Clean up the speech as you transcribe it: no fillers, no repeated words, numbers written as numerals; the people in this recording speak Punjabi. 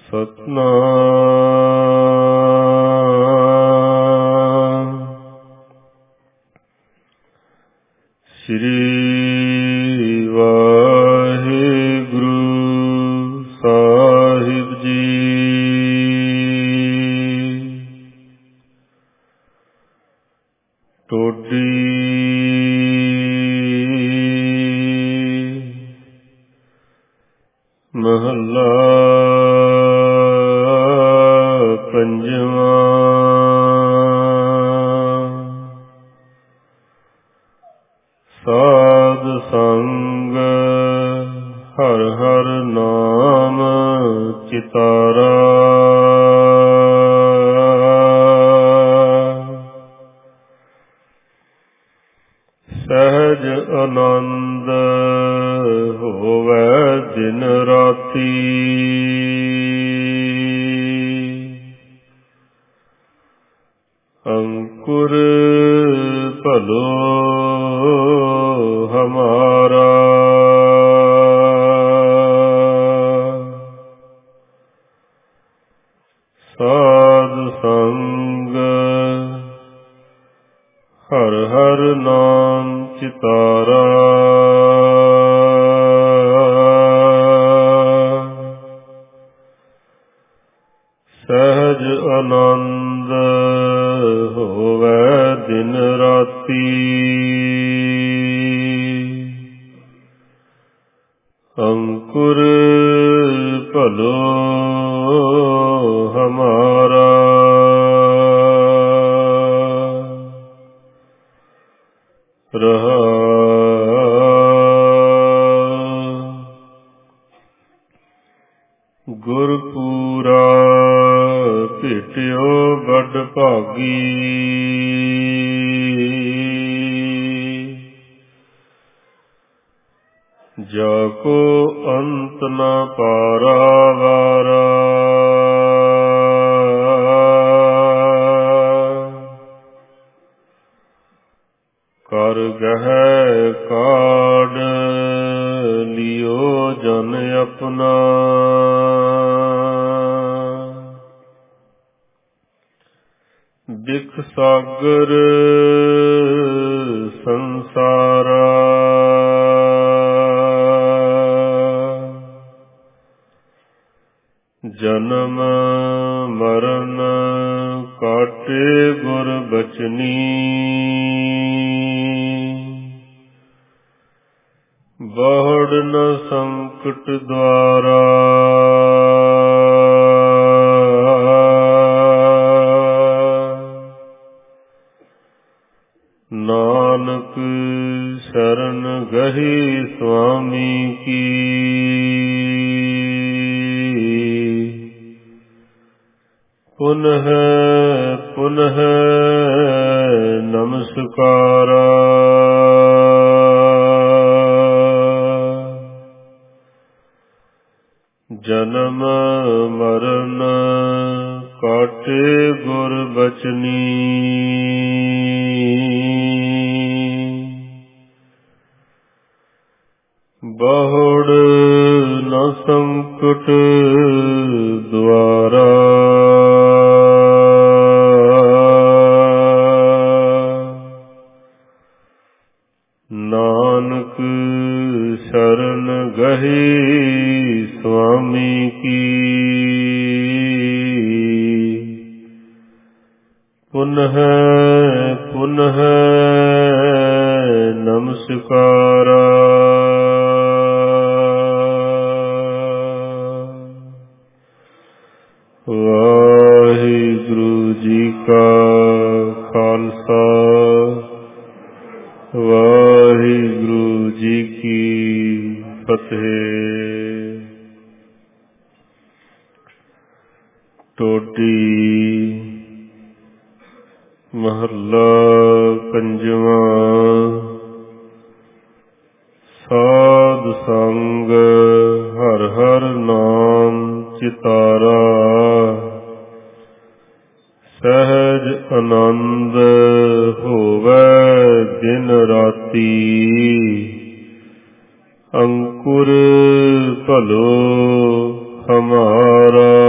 ਸਤਿਨਾਮ ਸ੍ਰੀ ਵਾਹਿਗੁਰੂ ਸਾਹਿਬ ਜੀ। ਟੋਡੀ ਮਹੱਲਾ ਪੰਜਵਾਂ। ਸਾਧ ਸੰਗ ਹਰਿ ਹਰਿ ਨਾਮ ਚਿਤਾਰਾ। ਸਹਿਜ ਆਨੰਦ ਹੋਵੈ ਦਿਨ ਰਾਤੀ। ਅੰਕੁਰ ਭਲੋ ਹਮਾਰਾ। ਸਾਧ ਸੰਗ ਹਰਿ ਹਰਿ ਨਾਮ ਚਿਤਾਰਾ। ਸਹਿਜ ਆਨੰਦ ਹੋਵੈ ਦਿਨ ਰਾਤੀ। ਅੰਕੁਰ ਭਲੋ ਹਮਾਰਾ। ਗੁਰਪੂਰਾ ਭੇਟਿਓ ਬਡ ਭਾਗੀ। ਜਾ ਕੋ ਅੰਤ ਨ ਪਾਰਾਵਾਰਾ। ਕਰ ਗਹਿ ਕਾਢ ਲਿਓ ਜਨ ਆਪਣਾ। ਬਿਖ ਸਾਗਰ ਸੰਸਾਰਾ। ਜਨਮ ਮਰਨ ਕਾਟੇ ਗੁਰ ਬਚਨੀ। ਬਹੁੜ ਨ ਸੰਕਟ ਦੁਆਰਾ। ਨਾਨਕ ਸ਼ਰਨ ਗਹੀ ਸੁਆਮੀ ਕੀ। ਪੁਨਹ ਪੁਨਹ ਨਮਸਕਾਰਾ। ਜਨਮ ਮਰਨ ਕਾਟੇ ਗੁਰ ਬਚਨੀ। ਬਹੁੜ ਨ ਸੰਕਟ ਦੁਆਰਾ। ਨਾਨਕ ਸ਼ਰਨ ਗਹੀ ਸੁਆਮੀ ਕੀ। ਪੁਨਹ ਪੁਨਹ ਨਮਸਕਾਰਾ। ਵਾਹਿਗੁਰੂ ਜੀ ਕਾ ਖਾਲਸਾ ਵਾਹਿਗੁਰੂ ਜੀ ਕੀ ਫਤਿਹ। ਟੋਡੀ ਮਹੱਲਾ ਪੰਜਵਾਂ। ਸਾਧ ਸੰਗ ਹਰਿ ਹਰਿ ਨਾਮ ਚਿਤਾਰਾ। ਸਹਿਜ ਆਨੰਦ ਹੋਵੈ ਦਿਨ ਰਾਤੀ। ਅੰਕੁਰ ਭਲੋ ਹਮਾਰਾ।